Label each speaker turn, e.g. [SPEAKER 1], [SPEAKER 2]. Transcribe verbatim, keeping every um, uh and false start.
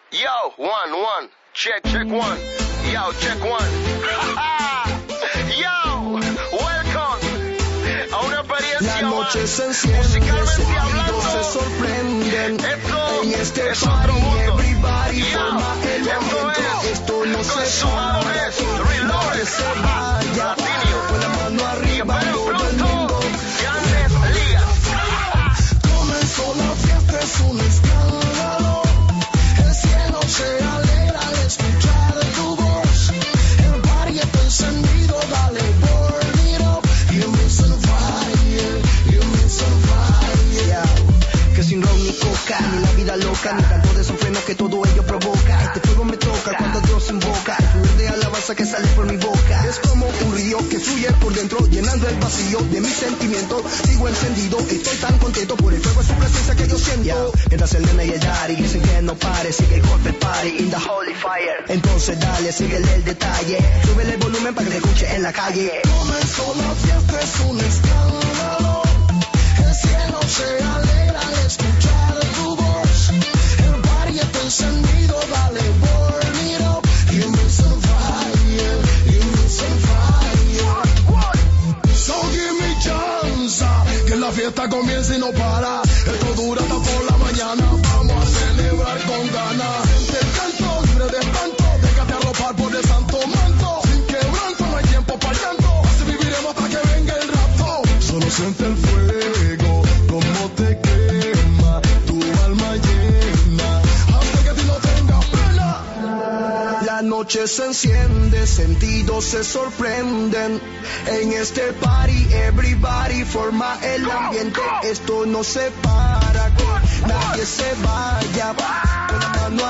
[SPEAKER 1] Yo, one, one. Check, check one. Yo, check one. Yo, welcome a una experiencia
[SPEAKER 2] La noche
[SPEAKER 1] más.
[SPEAKER 2] se enciende,
[SPEAKER 1] Musicalmente
[SPEAKER 2] sentidos
[SPEAKER 1] hablando,
[SPEAKER 2] se sorprenden.
[SPEAKER 1] esto
[SPEAKER 2] En este
[SPEAKER 1] es otro
[SPEAKER 2] party,
[SPEAKER 1] mundo.
[SPEAKER 2] everybody
[SPEAKER 1] Yo,
[SPEAKER 2] forma el
[SPEAKER 1] esto
[SPEAKER 2] ambiente.
[SPEAKER 1] es
[SPEAKER 2] Esto no se
[SPEAKER 1] Consumado
[SPEAKER 2] para,
[SPEAKER 1] es
[SPEAKER 2] que
[SPEAKER 1] Reloaded.
[SPEAKER 2] nadie se vaya.
[SPEAKER 1] Latinio.
[SPEAKER 2] Con la mano
[SPEAKER 1] Y
[SPEAKER 2] arriba,
[SPEAKER 1] espero
[SPEAKER 2] todo el
[SPEAKER 1] pronto
[SPEAKER 2] mundo.
[SPEAKER 1] grandes ligas.
[SPEAKER 2] Comenzó la fiesta, es un escándalo. El cielo se alegra al escuchar tu voz. El party está encendido, dale, burn it up. Give me some fire, give me some fire. Que sin ron ni coca, ni la vida loca, ni tanto desenfreno que todo ello provoca. Este fuego me toca cuando Dios invoca. El fluir de alabanza que sale por mi boca. Es como un río que fluye por dentro, llenando el vacío de mis sentimientos. Sigo encendido, estoy tan contento por el fuego de su presencia que yo siento. Yeah. Mientras el nene y el daddy dicen que no pare, sigue el corporate party in the holy fire. Entonces dale, síguele el detalle, súbele el volumen para que te escuche en la calle. Comenzó la fiesta, es un escándalo. El cielo se alegra al escuchar tu voz. El party está encendido, dale, burn it up. Give me some fire, give me some fire. So give me chance, que la fiesta comience y no para. Esto dura hasta por la mañana, vamos a celebrar con ganas. Del canto, libre de espanto, déjate arropar por el santo manto. Sin quebranto, no hay tiempo para el llanto, así viviremos hasta que venga el rapto. Solo siente el fuego, como te quema, tu alma llena, hasta que a ti no tengas pena. La noche se enciende, sentidos se sorprenden. En este party, everybody forma el ambiente. Esto no se para, que nadie se vaya. Con la mano